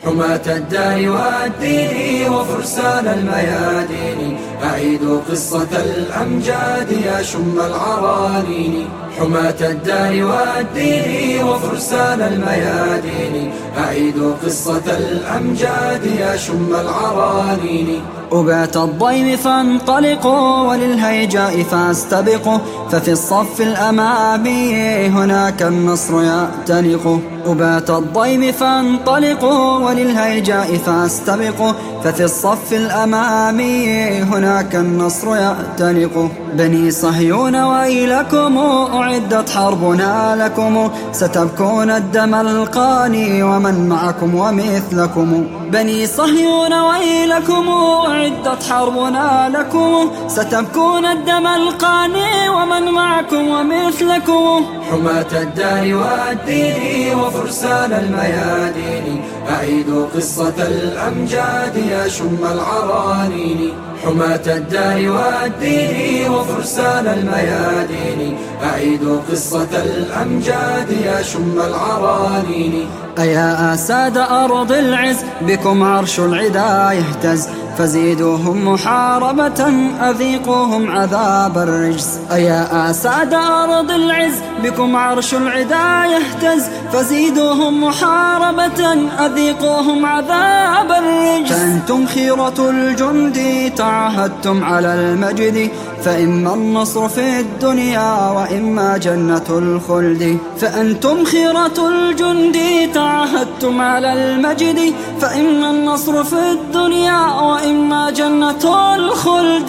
حماة الدار والدين وفرسان الميادين، أعيدوا قصة الأمجاد يا شم العرانين. حماة الدار والدين وفرسان الميادين، أعيدوا قصة الأمجاد يا شم العرانين. أبات الضيم فانطلقوا وللهيجاء فاستبقوا، ففي الصف الأمامي هناك النصر يأتنق. أبات الضيم فانطلقوا وللهيجاء فاستبقوا، ففي الصف الأمامي هناك النصر يأتنق. بني صهيون ويلكم أعدت حربنا لكم، ستبكون الدم القاني ومن معكم ومثلكم. بني صهيون ويلكم أعدت حربنا لكم، ستبكون الدم القاني ومن معكم ومثلكم. حماة الدار والدين وفرسان الميادين، أعيدوا قصة الأمجاد يا شم العرانين. حماة الدار والدين وفرسان الميادين، أعيدوا قصة الأمجاد يا شم العرانين. أيا أساد أرض العز بكم عرش العدا يهتز، فزيدوهم محاربة أذيقوهم عذاب الرجز. أيا أساد أرض العز بكم عرش العدا يهتز، فزيدوهم محاربة أذيقوهم عذاب الرجز. فأنتم خيرة الجند تعهدتم على المجد، فإما النصر في الدنيا وإما جنة الخلد. فأنتم خيرة الجند تعهدتم على المجد، فإما النصر في الدنيا وإما جنة الخلد.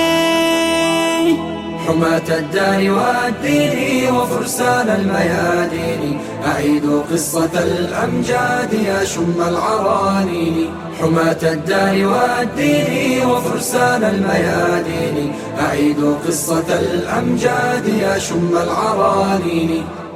حماة الدار والدين وفرسان الميادين، أعيدوا قصة الأمجاد يا شم العرانين. حماة الدار والدين وفرسان الميادين، أعيدوا قصة الأمجاد يا شم العرانين.